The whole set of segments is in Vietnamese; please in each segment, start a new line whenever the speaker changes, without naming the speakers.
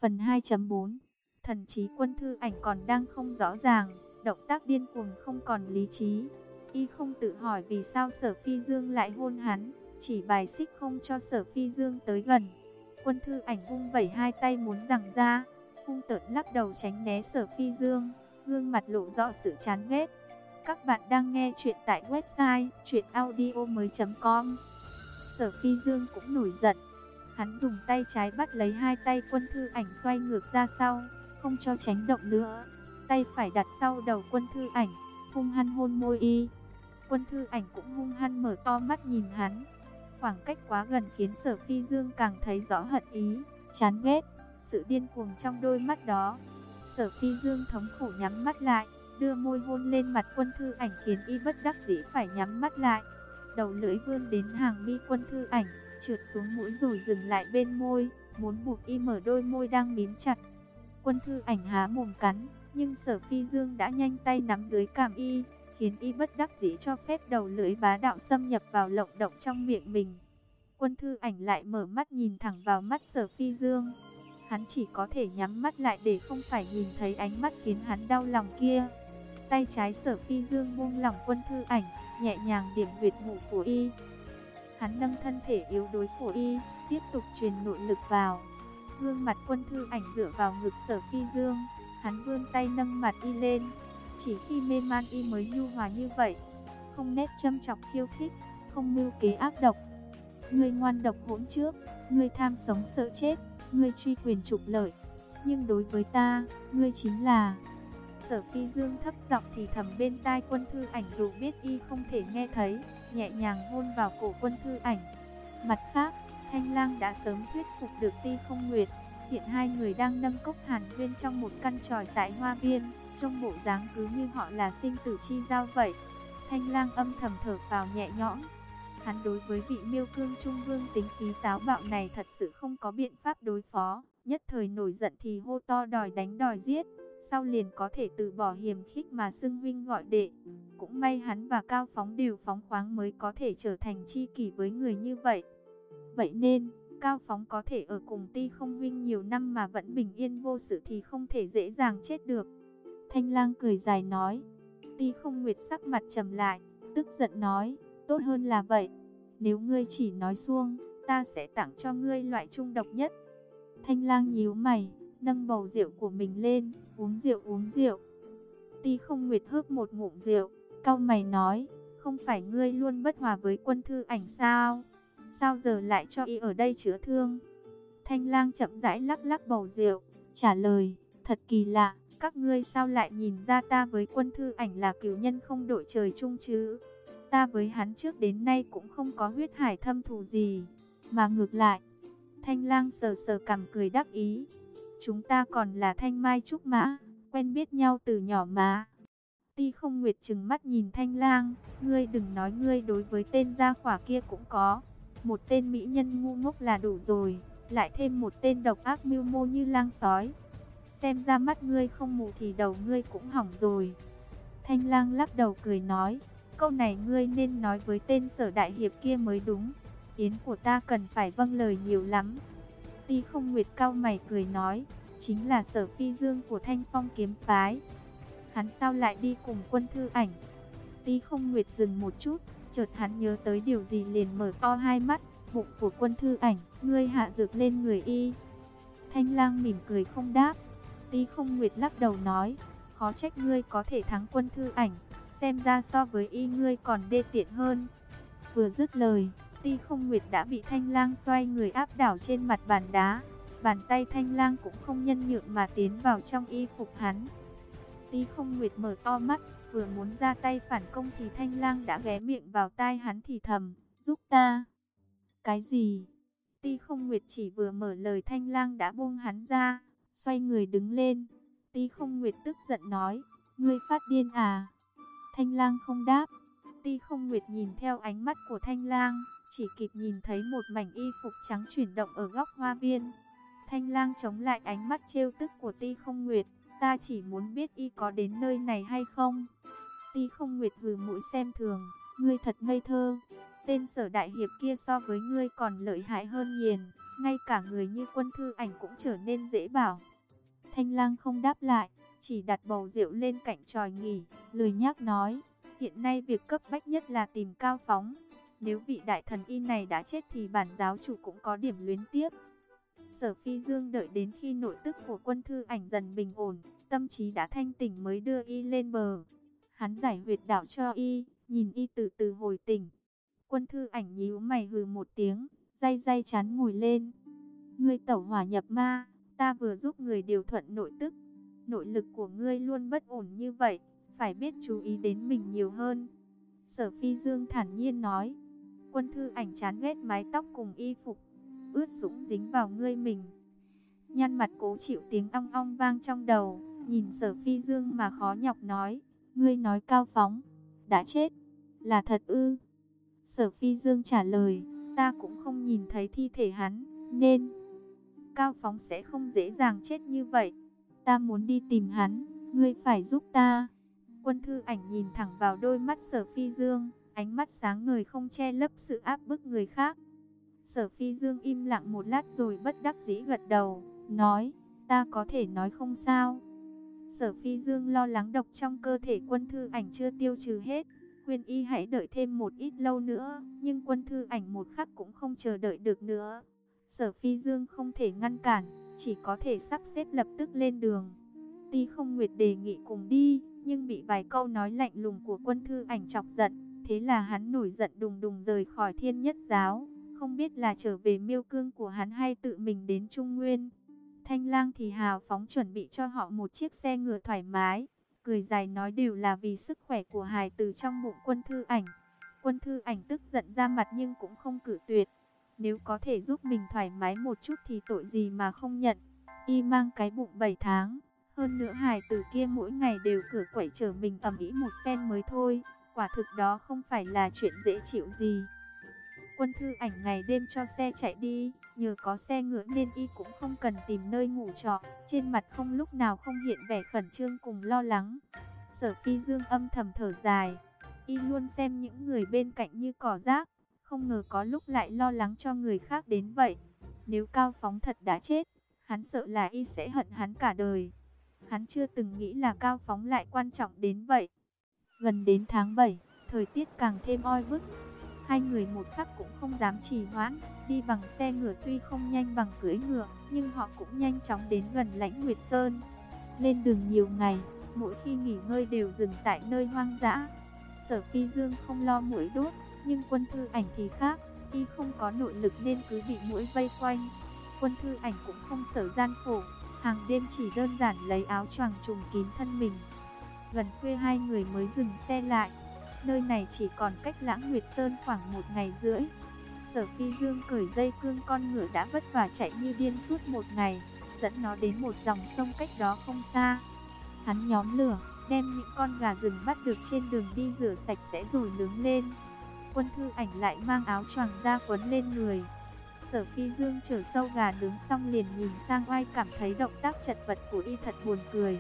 Phần 2.4 Thần trí Quân Thư Ảnh còn đang không rõ ràng, động tác điên cuồng không còn lý trí. Y không tự hỏi vì sao Sở Phi Dương lại hôn hắn, chỉ bài xích không cho Sở Phi Dương tới gần. Quân Thư Ảnh vung vẩy hai tay muốn giằng ra, hung tợn lắc đầu tránh né Sở Phi Dương, gương mặt lộ rõ sự chán ghét. Các bạn đang nghe chuyện tại website chuyenaudio.com. Sở Phi Dương cũng nổi giận. Hắn dùng tay trái bắt lấy hai tay Quân Thư Ảnh xoay ngược ra sau, không cho tránh động nữa. Tay phải đặt sau đầu Quân Thư Ảnh, hung hăng hôn môi y. Quân Thư Ảnh cũng hung hăng mở to mắt nhìn hắn. Khoảng cách quá gần khiến Sở Phi Dương càng thấy rõ hận ý, chán ghét, sự điên cuồng trong đôi mắt đó. Sở Phi Dương thống khổ nhắm mắt lại, đưa môi hôn lên mặt Quân Thư Ảnh khiến y bất đắc dĩ phải nhắm mắt lại. Đầu lưỡi vươn đến hàng mi Quân Thư Ảnh, trượt xuống mũi rồi dừng lại bên môi, muốn buộc y mở đôi môi đang mím chặt. Quân Thư Ảnh há mồm cắn, nhưng Sở Phi Dương đã nhanh tay nắm dưới cằm y, khiến y bất đắc dĩ cho phép đầu lưỡi bá đạo xâm nhập vào lộng động trong miệng mình. Quân Thư Ảnh lại mở mắt nhìn thẳng vào mắt Sở Phi Dương. Hắn chỉ có thể nhắm mắt lại để không phải nhìn thấy ánh mắt khiến hắn đau lòng kia. Tay trái Sở Phi Dương buông lỏng Quân Thư Ảnh, nhẹ nhàng điểm huyệt mụ của y. Hắn nâng thân thể yếu đuối của y, tiếp tục truyền nội lực vào. Gương mặt Quân Thư Ảnh dựa vào ngực Sở Phi Dương, hắn vươn tay nâng mặt y lên. Chỉ khi mê man y mới nhu hòa như vậy, không nét châm chọc khiêu khích, không mưu kế ác độc. Ngươi ngoan độc hỗn trước, ngươi tham sống sợ chết, ngươi truy quyền trục lợi, nhưng đối với ta, ngươi chính là... Sở Phi Dương thấp giọng thì thầm bên tai Quân Thư Ảnh dù biết y không thể nghe thấy, nhẹ nhàng hôn vào cổ Quân Thư Ảnh. Mặt khác, Thanh Lang đã sớm thuyết phục được Ti Không Nguyệt. Hiện hai người đang nâng cốc hàn huyên trong một căn tròi tại Hoa Viên, trong bộ dáng cứ như họ là sinh tử chi giao vậy. Thanh Lang âm thầm thở phào nhẹ nhõm. Hắn đối với vị Miêu Cương Trung Vương tính khí táo bạo này thật sự không có biện pháp đối phó, nhất thời nổi giận thì hô to đòi đánh đòi giết, sau liền có thể từ bỏ hiềm khích mà xưng huynh gọi đệ. Cũng may hắn và Cao Phóng đều phóng khoáng mới có thể trở thành tri kỷ với người như vậy. Vậy nên, Cao Phóng có thể ở cùng Ti Không huynh nhiều năm mà vẫn bình yên vô sự thì không thể dễ dàng chết được. Thanh Lang cười dài nói. Ti Không Nguyệt sắc mặt trầm lại, tức giận nói, tốt hơn là vậy. Nếu ngươi chỉ nói suông, ta sẽ tặng cho ngươi loại trung độc nhất. Thanh Lang nhíu mày, nâng bầu rượu của mình lên, uống rượu uống rượu. Ti Không Nguyệt hớp một ngụm rượu, cau mày nói, không phải ngươi luôn bất hòa với Quân Thư Ảnh sao? Sao giờ lại cho y ở đây chữa thương? Thanh Lang chậm rãi lắc lắc bầu rượu, trả lời, thật kỳ lạ, các ngươi sao lại nhìn ra ta với Quân Thư Ảnh là cừu nhân không đội trời chung chứ? Ta với hắn trước đến nay cũng không có huyết hải thâm thù gì, mà ngược lại. Thanh Lang sờ sờ cằm cười đắc ý. Chúng ta còn là thanh mai trúc mã, quen biết nhau từ nhỏ mà. Ti Không Nguyệt trừng mắt nhìn Thanh Lang, ngươi đừng nói ngươi đối với tên gia khỏa kia cũng có. Một tên mỹ nhân ngu ngốc là đủ rồi, lại thêm một tên độc ác mưu mô như lang sói. Xem ra mắt ngươi không mù thì đầu ngươi cũng hỏng rồi. Thanh Lang lắc đầu cười nói, câu này ngươi nên nói với tên Sở đại hiệp kia mới đúng. Yến của ta cần phải vâng lời nhiều lắm. Ti Không Nguyệt cau mày cười nói, chính là Sở Phi Dương của Thanh Phong kiếm phái. Hắn sao lại đi cùng Quân Thư Ảnh? Ti Không Nguyệt dừng một chút, chợt hắn nhớ tới điều gì liền mở to hai mắt. Bụng của Quân Thư Ảnh, ngươi hạ dược lên người y. Thanh Lang mỉm cười không đáp. Ti Không Nguyệt lắc đầu nói, khó trách ngươi có thể thắng Quân Thư Ảnh, xem ra so với y ngươi còn đê tiện hơn. Vừa dứt lời, Ti Không Nguyệt đã bị Thanh Lang xoay người áp đảo trên mặt bàn đá. Bàn tay Thanh Lang cũng không nhân nhượng mà tiến vào trong y phục hắn. Ti Không Nguyệt mở to mắt, vừa muốn ra tay phản công thì Thanh Lang đã ghé miệng vào tai hắn thì thầm, giúp ta. Cái gì? Ti Không Nguyệt chỉ vừa mở lời Thanh Lang đã buông hắn ra, xoay người đứng lên. Ti Không Nguyệt tức giận nói, ngươi phát điên à? Thanh Lang không đáp. Ti Không Nguyệt nhìn theo ánh mắt của Thanh Lang, chỉ kịp nhìn thấy một mảnh y phục trắng chuyển động ở góc hoa viên. Thanh Lang chống lại ánh mắt trêu tức của Ti Không Nguyệt, ta chỉ muốn biết y có đến nơi này hay không. Ti Không Nguyệt hừ mũi xem thường, ngươi thật ngây thơ. Tên Sở đại hiệp kia so với ngươi còn lợi hại hơn nhiều. ngay cả người như Quân Thư Ảnh cũng trở nên dễ bảo. Thanh Lang không đáp lại, chỉ đặt bầu rượu lên cạnh chòi nghỉ, lười nhác nói, hiện nay việc cấp bách nhất là tìm Cao Phóng. Nếu vị đại thần y này đã chết thì bản giáo chủ cũng có điểm luyến tiếc. Sở Phi Dương đợi đến khi nội tức của Quân Thư Ảnh dần bình ổn, tâm trí đã thanh tỉnh mới đưa y lên bờ. Hắn giải huyệt đạo cho y, nhìn y từ từ hồi tỉnh. Quân Thư Ảnh nhíu mày hừ một tiếng, day day chán ngồi lên. Ngươi tẩu hỏa nhập ma, ta vừa giúp người điều thuận nội tức. Nội lực của ngươi luôn bất ổn như vậy, phải biết chú ý đến mình nhiều hơn. Sở Phi Dương thản nhiên nói. Quân Thư Ảnh chán ghét mái tóc cùng y phục ướt sũng dính vào ngươi mình. Nhăn mặt cố chịu tiếng ong ong vang trong đầu, nhìn Sở Phi Dương mà khó nhọc nói, ngươi nói Cao Phóng đã chết, là thật ư? Sở Phi Dương trả lời, ta cũng không nhìn thấy thi thể hắn, nên Cao Phóng sẽ không dễ dàng chết như vậy. Ta muốn đi tìm hắn, ngươi phải giúp ta. Quân Thư Ảnh nhìn thẳng vào đôi mắt Sở Phi Dương, ánh mắt sáng ngời không che lấp sự áp bức người khác. Sở Phi Dương im lặng một lát rồi bất đắc dĩ gật đầu, nói, ta có thể nói không sao. Sở Phi Dương lo lắng độc trong cơ thể Quân Thư Ảnh chưa tiêu trừ hết, khuyên y hãy đợi thêm một ít lâu nữa, nhưng Quân Thư Ảnh một khắc cũng không chờ đợi được nữa. Sở Phi Dương không thể ngăn cản, chỉ có thể sắp xếp lập tức lên đường. Ti Không Nguyệt đề nghị cùng đi, nhưng bị vài câu nói lạnh lùng của Quân Thư Ảnh chọc giận, thế là hắn nổi giận đùng đùng rời khỏi Thiên Nhất Giáo, không biết là trở về Miêu Cương của hắn hay tự mình đến Trung Nguyên. Thanh Lang thì hào phóng chuẩn bị cho họ một chiếc xe ngựa thoải mái, cười dài nói đều là vì sức khỏe của hài tử trong bụng Quân Thư Ảnh. Quân Thư Ảnh tức giận ra mặt nhưng cũng không cự tuyệt. Nếu có thể giúp mình thoải mái một chút thì tội gì mà không nhận. Y mang cái bụng 7 tháng, hơn nữa hài tử kia mỗi ngày đều cửa quậy chở mình ầm ĩ một phen mới thôi, quả thực đó không phải là chuyện dễ chịu gì. Quân Thư Ảnh ngày đêm cho xe chạy đi, nhờ có xe ngựa nên y cũng không cần tìm nơi ngủ trọ, trên mặt không lúc nào không hiện vẻ khẩn trương cùng lo lắng. Sở Phi Dương âm thầm thở dài, y luôn xem những người bên cạnh như cỏ rác, không ngờ có lúc lại lo lắng cho người khác đến vậy. Nếu Cao Phóng thật đã chết, hắn sợ là y sẽ hận hắn cả đời. Hắn chưa từng nghĩ là Cao Phóng lại quan trọng đến vậy. Gần đến tháng 7, thời tiết càng thêm oi bức. Hai người một khắc cũng không dám trì hoãn, đi bằng xe ngựa tuy không nhanh bằng cưỡi ngựa, nhưng họ cũng nhanh chóng đến gần Lãnh Nguyệt Sơn. Lên đường nhiều ngày, mỗi khi nghỉ ngơi đều dừng tại nơi hoang dã. Sở Phi Dương không lo muỗi đốt, nhưng Quân Thư Ảnh thì khác, y không có nội lực nên cứ bị muỗi vây quanh. Quân Thư Ảnh cũng không sợ gian khổ, hàng đêm chỉ đơn giản lấy áo choàng trùm kín thân mình. Gần khuya hai người mới dừng xe lại. Nơi này chỉ còn cách Lãng Nguyệt Sơn khoảng 1 ngày rưỡi. Sở Phi Dương cởi dây cương con ngựa đã vất vả chạy như điên suốt 1 ngày, dẫn nó đến một dòng sông cách đó không xa. Hắn nhóm lửa, đem những con gà rừng bắt được trên đường đi rửa sạch sẽ rồi nướng lên. Quân Thư Ảnh lại mang áo choàng ra quấn lên người. Sở Phi Dương chở sâu gà nướng xong liền nhìn sang Oai, cảm thấy động tác chật vật của y thật buồn cười.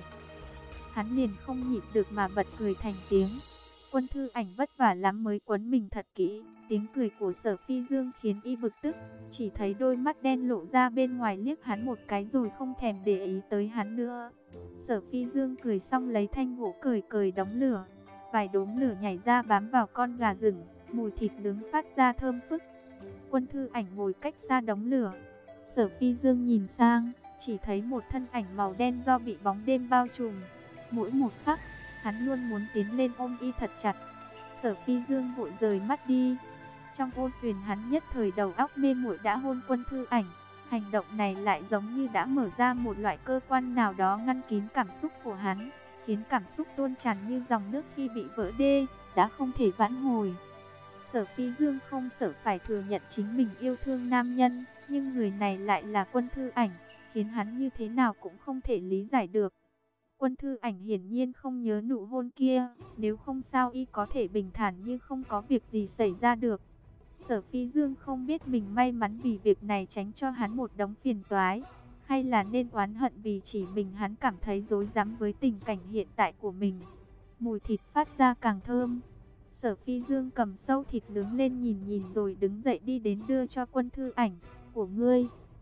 Hắn liền không nhịn được mà bật cười thành tiếng. Quân Thư Ảnh vất vả lắm mới quấn mình thật kỹ, tiếng cười của Sở Phi Dương khiến y bực tức, chỉ thấy đôi mắt đen lộ ra bên ngoài liếc hắn một cái rồi không thèm để ý tới hắn nữa. Sở Phi Dương cười xong lấy thanh gỗ cởi đống lửa, vài đốm lửa nhảy ra bám vào con gà rừng, mùi thịt nướng phát ra thơm phức. Quân Thư Ảnh ngồi cách xa đống lửa, Sở Phi Dương nhìn sang, chỉ thấy một thân ảnh màu đen do bị bóng đêm bao trùm. Mỗi một khắc, hắn luôn muốn tiến lên ôm y thật chặt. Sở Phi Dương vội rời mắt đi. Trong ôn tuyền hắn nhất thời đầu óc mê muội đã hôn Quân Thư Ảnh. Hành động này lại giống như đã mở ra một loại cơ quan nào đó ngăn kín cảm xúc của hắn, khiến cảm xúc tuôn tràn như dòng nước khi bị vỡ đê, đã không thể vãn hồi. Sở Phi Dương không sợ phải thừa nhận chính mình yêu thương nam nhân, nhưng người này lại là Quân Thư Ảnh, khiến hắn như thế nào cũng không thể lý giải được. Quân Thư Ảnh hiển nhiên không nhớ nụ hôn kia, nếu không sao y có thể bình thản như không có việc gì xảy ra được. Sở Phi Dương không biết mình may mắn vì việc này tránh cho hắn một đống phiền toái, hay là nên oán hận vì chỉ mình hắn cảm thấy rối rắm với tình cảnh hiện tại của mình. Mùi thịt phát ra càng thơm. Sở Phi Dương cầm sâu thịt nướng lên nhìn nhìn rồi đứng dậy đi đến đưa cho Quân Thư Ảnh. Của ngươi.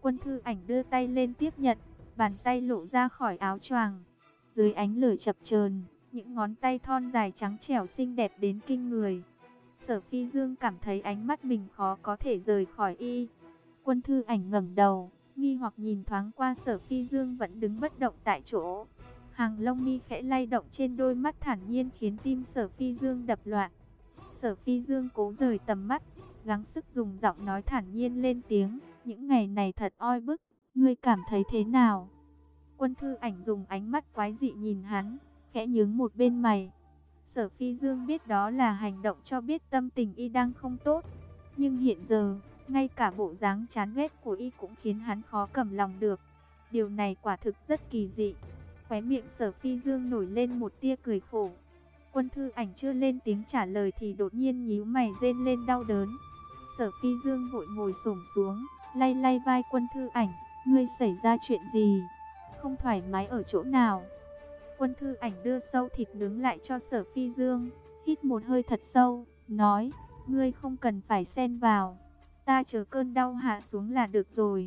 Quân Thư Ảnh đưa tay lên tiếp nhận, bàn tay lộ ra khỏi áo choàng. Dưới ánh lửa chập chờn, những ngón tay thon dài trắng trẻo xinh đẹp đến kinh người. Sở Phi Dương cảm thấy ánh mắt mình khó có thể rời khỏi y. Quân Thư Ảnh ngẩng đầu, nghi hoặc nhìn thoáng qua Sở Phi Dương vẫn đứng bất động tại chỗ. Hàng lông mi khẽ lay động trên đôi mắt thản nhiên khiến tim Sở Phi Dương đập loạn. Sở Phi Dương cố rời tầm mắt, gắng sức dùng giọng nói thản nhiên lên tiếng, những ngày này thật oi bức, ngươi cảm thấy thế nào? Quân Thư Ảnh dùng ánh mắt quái dị nhìn hắn, khẽ nhướng một bên mày. Sở Phi Dương biết đó là hành động cho biết tâm tình y đang không tốt, nhưng hiện giờ, ngay cả bộ dáng chán ghét của y cũng khiến hắn khó cầm lòng được. Điều này quả thực rất kỳ dị. Khóe miệng Sở Phi Dương nổi lên một tia cười khổ. Quân Thư Ảnh chưa lên tiếng trả lời thì đột nhiên nhíu mày rên lên đau đớn. Sở Phi Dương vội ngồi xổm xuống, lay lay vai Quân Thư Ảnh, ngươi xảy ra chuyện gì? Không thoải mái ở chỗ nào? Quân Thư Ảnh đưa sâu thịt nướng lại cho Sở Phi Dương, hít một hơi thật sâu, nói, ngươi không cần phải xen vào, ta chờ cơn đau hạ xuống là được rồi.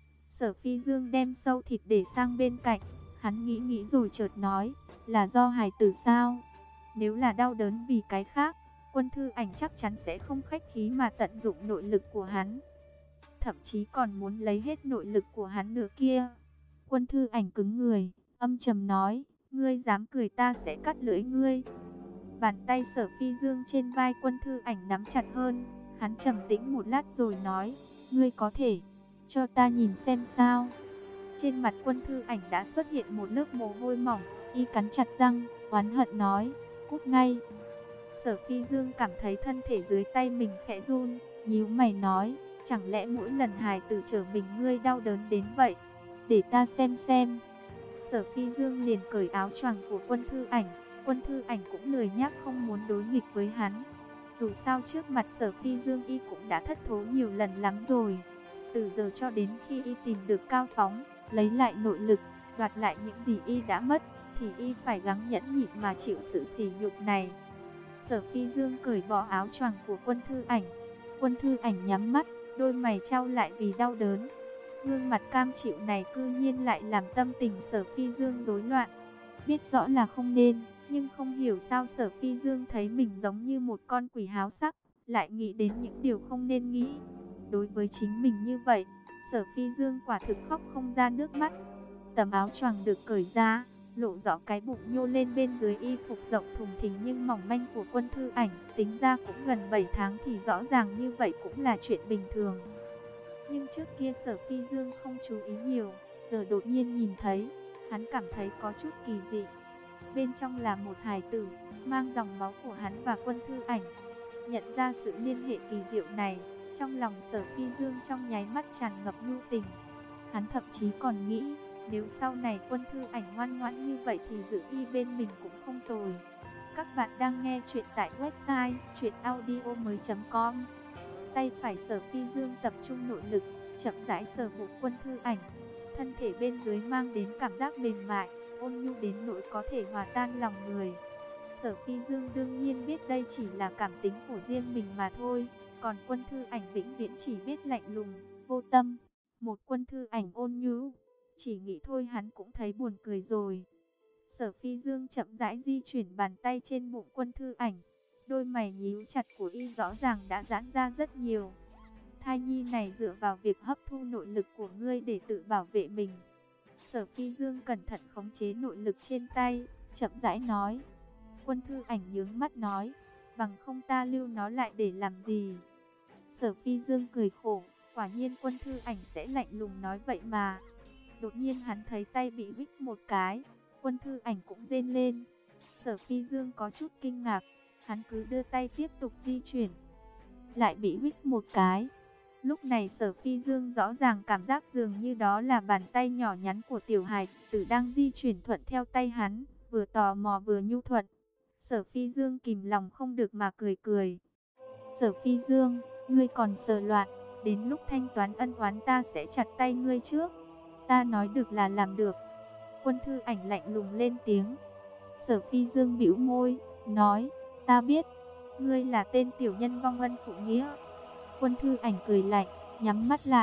Sở Phi Dương đem sâu thịt để sang bên cạnh, hắn nghĩ rồi chợt nói, là do hài tử sao? Nếu là đau đớn vì cái khác, Quân Thư Ảnh chắc chắn sẽ không khách khí mà tận dụng nội lực của hắn. Thậm chí còn muốn lấy hết nội lực của hắn nữa kia. Quân Thư Ảnh cứng người, âm trầm nói, ngươi dám cười ta sẽ cắt lưỡi ngươi. Bàn tay Sở Phi Dương trên vai Quân Thư Ảnh nắm chặt hơn, hắn trầm tĩnh một lát rồi nói, ngươi có thể cho ta nhìn xem sao? Trên mặt Quân Thư Ảnh đã xuất hiện một lớp mồ hôi mỏng, y cắn chặt răng, oán hận nói, cút ngay. Sở Phi Dương cảm thấy thân thể dưới tay mình khẽ run, nhíu mày nói, chẳng lẽ mỗi lần hài tử trở mình ngươi đau đớn đến vậy? Để ta xem. Sở Phi Dương liền cởi áo choàng của Quân Thư Ảnh. Quân Thư Ảnh cũng lười nhác không muốn đối nghịch với hắn. Dù sao trước mặt Sở Phi Dương y cũng đã thất thố nhiều lần lắm rồi. Từ giờ cho đến khi y tìm được Cao Phóng, lấy lại nội lực, đoạt lại những gì y đã mất, thì y phải gắng nhẫn nhịn mà chịu sự sỉ nhục này. Sở Phi Dương cởi bỏ áo choàng của Quân Thư Ảnh. Quân Thư Ảnh nhắm mắt, đôi mày chau lại vì đau đớn. Gương mặt cam chịu này cư nhiên lại làm tâm tình Sở Phi Dương rối loạn. Biết rõ là không nên, nhưng không hiểu sao Sở Phi Dương thấy mình giống như một con quỷ háo sắc, lại nghĩ đến những điều không nên nghĩ. Đối với chính mình như vậy, Sở Phi Dương quả thực khóc không ra nước mắt. Tấm áo choàng được cởi ra, lộ rõ cái bụng nhô lên bên dưới y phục rộng thùng thình nhưng mỏng manh của Quân Thư Ảnh. Tính ra cũng gần 7 tháng thì rõ ràng như vậy cũng là chuyện bình thường. Nhưng trước kia Sở Phi Dương không chú ý nhiều, giờ đột nhiên nhìn thấy, hắn cảm thấy có chút kỳ dị. Bên trong là một hài tử, mang dòng máu của hắn và Quân Thư Ảnh. Nhận ra sự liên hệ kỳ diệu này, trong lòng Sở Phi Dương trong nháy mắt tràn ngập nhu tình. Hắn thậm chí còn nghĩ, nếu sau này Quân Thư Ảnh ngoan ngoãn như vậy thì giữ y bên mình cũng không tồi. Các bạn đang nghe chuyện tại website chuyenaudio.com. Tay phải Sở Phi Dương tập trung nội lực, chậm rãi sờ bụng Quân Thư Ảnh. Thân thể bên dưới mang đến cảm giác mềm mại, ôn nhu đến nỗi có thể hòa tan lòng người. Sở Phi Dương đương nhiên biết đây chỉ là cảm tính của riêng mình mà thôi, còn Quân Thư Ảnh vĩnh viễn chỉ biết lạnh lùng, vô tâm. Một Quân Thư Ảnh ôn nhu, chỉ nghĩ thôi hắn cũng thấy buồn cười rồi. Sở Phi Dương chậm rãi di chuyển bàn tay trên bụng Quân Thư Ảnh. Đôi mày nhíu chặt của y rõ ràng đã giãn ra rất nhiều. Thai nhi này dựa vào việc hấp thu nội lực của ngươi để tự bảo vệ mình. Sở Phi Dương cẩn thận khống chế nội lực trên tay, chậm rãi nói. Quân Thư Ảnh nhướng mắt nói, bằng không ta lưu nó lại để làm gì? Sở Phi Dương cười khổ, quả nhiên Quân Thư Ảnh sẽ lạnh lùng nói vậy mà. Đột nhiên hắn thấy tay bị huých một cái, Quân Thư Ảnh cũng rên lên. Sở Phi Dương có chút kinh ngạc, hắn cứ đưa tay tiếp tục di chuyển, lại bị huých một cái. Lúc này Sở Phi Dương rõ ràng cảm giác dường như đó là bàn tay nhỏ nhắn của tiểu hài tử đang di chuyển thuận theo tay hắn, vừa tò mò vừa nhu thuận. Sở Phi Dương kìm lòng không được mà cười cười. Sở Phi Dương, ngươi còn sờ loạn, đến lúc thanh toán ân oán ta sẽ chặt tay ngươi trước. Ta nói được là làm được. Quân Thư Ảnh lạnh lùng lên tiếng. Sở Phi Dương bĩu môi, nói, ta biết, ngươi là tên tiểu nhân vong ân phụ nghĩa. Quân Thư Ảnh cười lạnh, nhắm mắt lại.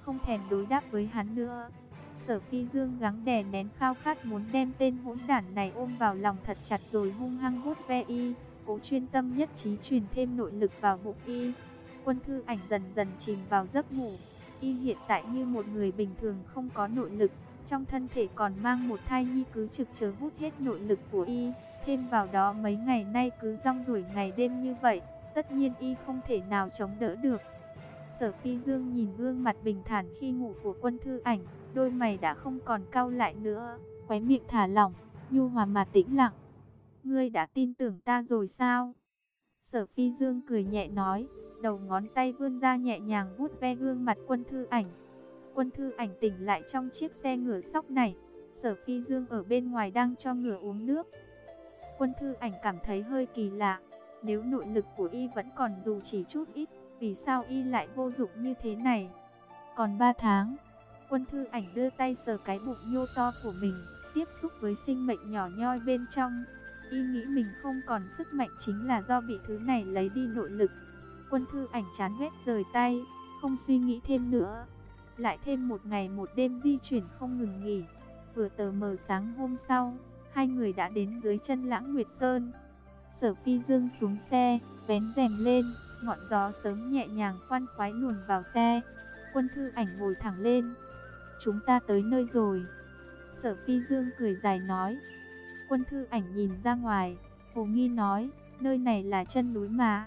không thèm đối đáp với hắn nữa. Sở Phi Dương gắng đè nén khao khát muốn đem tên hỗn đản này ôm vào lòng thật chặt rồi hung hăng vuốt ve y, cố chuyên tâm nhất trí truyền thêm nội lực vào bụng y. Quân Thư Ảnh dần dần chìm vào giấc ngủ. Y hiện tại như một người bình thường không có nội lực, trong thân thể còn mang một thai nhi cứ trực chờ hút hết nội lực của y. Thêm vào đó mấy ngày nay cứ rong ruổi ngày đêm như vậy, tất nhiên y không thể nào chống đỡ được. Sở Phi Dương nhìn gương mặt bình thản khi ngủ của Quân Thư Ảnh, đôi mày đã không còn cau lại nữa, khóe miệng thả lỏng, nhu hòa mà tĩnh lặng. Ngươi đã tin tưởng ta rồi sao? Sở Phi Dương cười nhẹ nói, đầu ngón tay vươn ra nhẹ nhàng vuốt ve gương mặt Quân Thư Ảnh. Quân Thư Ảnh tỉnh lại trong chiếc xe ngựa sóc này, Sở Phi Dương ở bên ngoài đang cho ngựa uống nước. Quân Thư Ảnh cảm thấy hơi kỳ lạ, nếu nội lực của y vẫn còn dù chỉ chút ít, vì sao y lại vô dụng như thế này? Còn 3 tháng, Quân Thư Ảnh đưa tay sờ cái bụng nhô to của mình, tiếp xúc với sinh mệnh nhỏ nhoi bên trong. Y nghĩ mình không còn sức mạnh chính là do bị thứ này lấy đi nội lực. Quân Thư Ảnh chán ghét rời tay, không suy nghĩ thêm nữa. Lại thêm một ngày một đêm di chuyển không ngừng nghỉ. Vừa tờ mờ sáng hôm sau, hai người đã đến dưới chân Lãng Nguyệt Sơn. Sở Phi Dương xuống xe, vén rèm lên, ngọn gió sớm nhẹ nhàng khoan khoái luồn vào xe. Quân Thư Ảnh ngồi thẳng lên. Chúng ta tới nơi rồi. Sở Phi Dương cười dài nói. Quân Thư Ảnh nhìn ra ngoài, hồ nghi nói, nơi này là chân núi mà.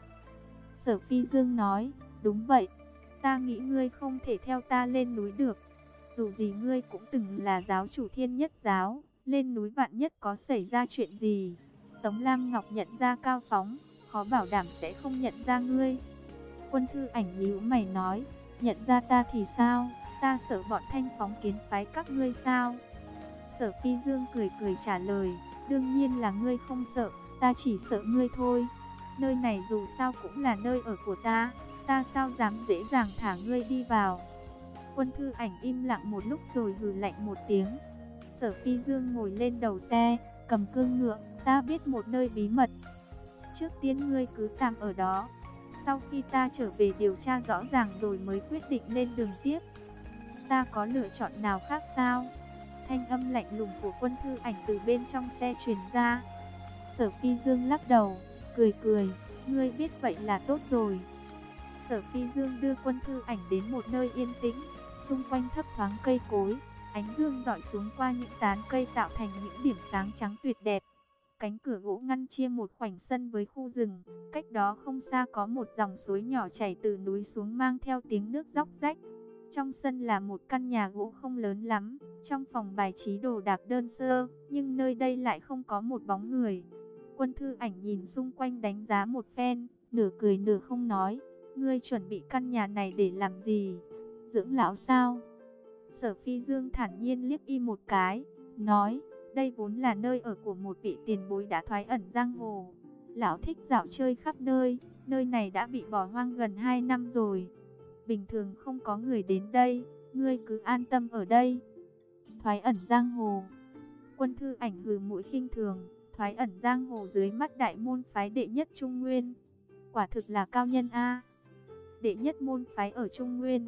Sở Phi Dương nói, đúng vậy, ta nghĩ ngươi không thể theo ta lên núi được. Dù gì ngươi cũng từng là giáo chủ Thiên Nhất Giáo, lên núi vạn nhất có xảy ra chuyện gì. Tống Lam Ngọc nhận ra Cao Phóng, khó bảo đảm sẽ không nhận ra ngươi. Quân Thư Ảnh nhíu mày nói, nhận ra ta thì sao, ta sợ bọn Thanh Phóng Kiến phái các ngươi sao? Sở Phi Dương cười cười trả lời, đương nhiên là ngươi không sợ, ta chỉ sợ ngươi thôi. Nơi này dù sao cũng là nơi ở của ta sao dám dễ dàng thả ngươi đi vào. Quân Thư Ảnh im lặng một lúc rồi hừ lạnh một tiếng. Sở Phi Dương ngồi lên đầu xe, cầm cương ngựa, ta biết một nơi bí mật. Trước tiên ngươi cứ tạm ở đó. Sau khi ta trở về điều tra rõ ràng rồi mới quyết định lên đường tiếp. Ta có lựa chọn nào khác sao? Thanh âm lạnh lùng của Quân Thư Ảnh từ bên trong xe truyền ra. Sở Phi Dương lắc đầu, cười cười, ngươi biết vậy là tốt rồi. Sở Phi Dương đưa Quân Thư Ảnh đến một nơi yên tĩnh, xung quanh thấp thoáng cây cối, ánh dương rọi xuống qua những tán cây tạo thành những điểm sáng trắng tuyệt đẹp. Cánh cửa gỗ ngăn chia một khoảnh sân với khu rừng, cách đó không xa có một dòng suối nhỏ chảy từ núi xuống mang theo tiếng nước róc rách. Trong sân là một căn nhà gỗ không lớn lắm, trong phòng bài trí đồ đạc đơn sơ, nhưng nơi đây lại không có một bóng người. Quân Thư Ảnh nhìn xung quanh đánh giá một phen, nửa cười nửa không nói, ngươi chuẩn bị căn nhà này để làm gì? Dưỡng lão sao? Sở Phi Dương thản nhiên liếc y một cái, nói, đây vốn là nơi ở của một vị tiền bối đã thoái ẩn giang hồ. Lão thích dạo chơi khắp nơi, nơi này đã bị bỏ hoang gần 2 năm rồi. Bình thường không có người đến đây, ngươi cứ an tâm ở đây. Thoái ẩn giang hồ. Quân Thư Ảnh hừ mũi khinh thường, thoái ẩn giang hồ dưới mắt đại môn phái đệ nhất Trung Nguyên. Quả thực là cao nhân a. Đệ nhất môn phái ở Trung Nguyên.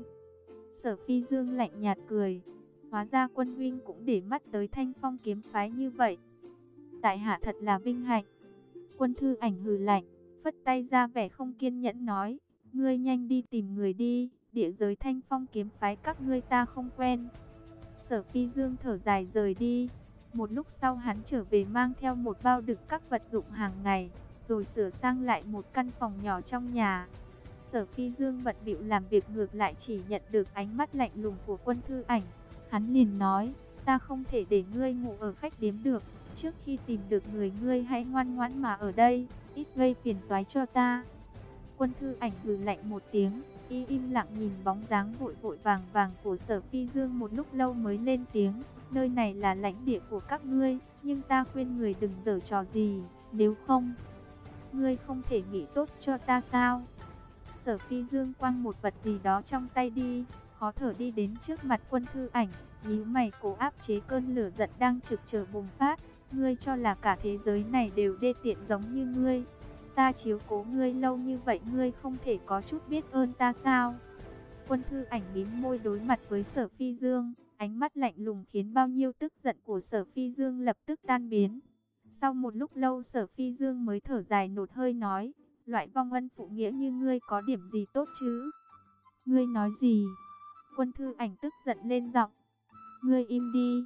Sở Phi Dương lạnh nhạt cười, hóa ra Quân huynh cũng để mắt tới Thanh Phong kiếm phái như vậy. Tại hạ thật là vinh hạnh. Quân Thư Ảnh hừ lạnh, phất tay ra vẻ không kiên nhẫn nói, ngươi nhanh đi tìm người đi, địa giới Thanh Phong kiếm phái các ngươi ta không quen. Sở Phi Dương thở dài rời đi. Một lúc sau hắn trở về mang theo một bao đựng các vật dụng hàng ngày, rồi sửa sang lại một căn phòng nhỏ trong nhà. Sở Phi Dương bận bịu làm việc ngược lại chỉ nhận được ánh mắt lạnh lùng của Quân Thư Ảnh. Hắn liền nói, ta không thể để ngươi ngủ ở khách điếm được, trước khi tìm được người ngươi hãy ngoan ngoãn mà ở đây, ít gây phiền toái cho ta. Quân Thư Ảnh hừ lạnh một tiếng, im lặng nhìn bóng dáng vội vội vàng vàng của Sở Phi Dương một lúc lâu mới lên tiếng, nơi này là lãnh địa của các ngươi, nhưng ta khuyên người đừng giở trò gì, nếu không, ngươi không thể nghĩ tốt cho ta sao? Sở Phi Dương quăng một vật gì đó trong tay đi, khó thở đi đến trước mặt Quân Thư Ảnh, nhíu mày cố áp chế cơn lửa giận đang trực chờ bùng phát. Ngươi cho là cả thế giới này đều đê tiện giống như ngươi? Ta chiếu cố ngươi lâu như vậy, ngươi không thể có chút biết ơn ta sao? Quân Thư Ảnh mím môi đối mặt với Sở Phi Dương, ánh mắt lạnh lùng khiến bao nhiêu tức giận của Sở Phi Dương lập tức tan biến. Sau một lúc lâu Sở Phi Dương mới thở dài nột hơi nói, loại vong ân phụ nghĩa như ngươi có điểm gì tốt chứ? Ngươi nói gì? Quân Thư Ảnh tức giận lên giọng. Ngươi im đi.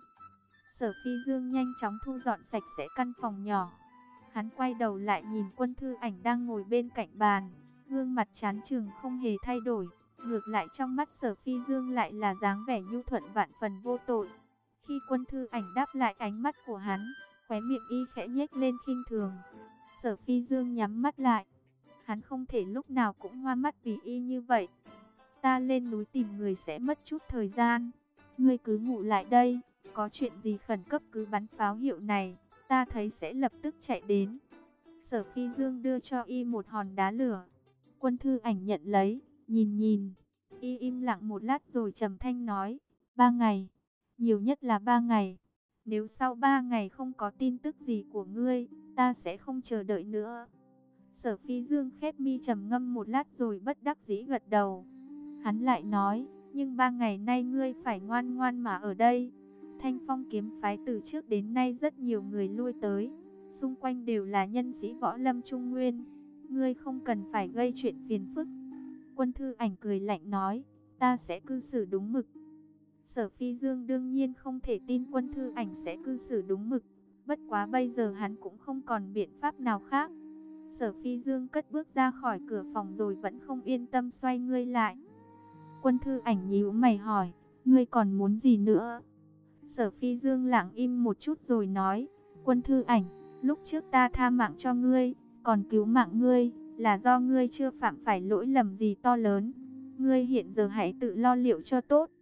Sở Phi Dương nhanh chóng thu dọn sạch sẽ căn phòng nhỏ. Hắn quay đầu lại nhìn Quân Thư Ảnh đang ngồi bên cạnh bàn, gương mặt chán chường không hề thay đổi. Ngược lại trong mắt Sở Phi Dương lại là dáng vẻ nhu thuận vạn phần vô tội. Khi Quân Thư Ảnh đáp lại ánh mắt của hắn, khóe miệng y khẽ nhếch lên khinh thường. Sở Phi Dương nhắm mắt lại. Hắn không thể lúc nào cũng hoa mắt vì y như vậy. Ta lên núi tìm người sẽ mất chút thời gian. Ngươi cứ ngủ lại đây, có chuyện gì khẩn cấp cứ bắn pháo hiệu này, ta thấy sẽ lập tức chạy đến. Sở Phi Dương đưa cho y một hòn đá lửa. Quân Thư Ảnh nhận lấy, nhìn. Y im lặng một lát rồi trầm thanh nói, 3 ngày, nhiều nhất là 3 ngày. Nếu sau 3 ngày không có tin tức gì của ngươi, ta sẽ không chờ đợi nữa. Sở Phi Dương khép mi trầm ngâm một lát rồi bất đắc dĩ gật đầu. Hắn lại nói, nhưng 3 ngày nay ngươi phải ngoan ngoan mà ở đây. Thanh Phong kiếm phái từ trước đến nay rất nhiều người lui tới, xung quanh đều là nhân sĩ võ lâm trung nguyên. Ngươi không cần phải gây chuyện phiền phức. Quân Thư Ảnh cười lạnh nói, ta sẽ cư xử đúng mực. Sở Phi Dương đương nhiên không thể tin Quân Thư Ảnh sẽ cư xử đúng mực. Bất quá bây giờ hắn cũng không còn biện pháp nào khác. Sở Phi Dương cất bước ra khỏi cửa phòng rồi vẫn không yên tâm xoay ngươi lại. Quân Thư Ảnh nhíu mày hỏi, ngươi còn muốn gì nữa? Sở Phi Dương lặng im một chút rồi nói, Quân Thư Ảnh, lúc trước ta tha mạng cho ngươi, còn cứu mạng ngươi, là do ngươi chưa phạm phải lỗi lầm gì to lớn. Ngươi hiện giờ hãy tự lo liệu cho tốt.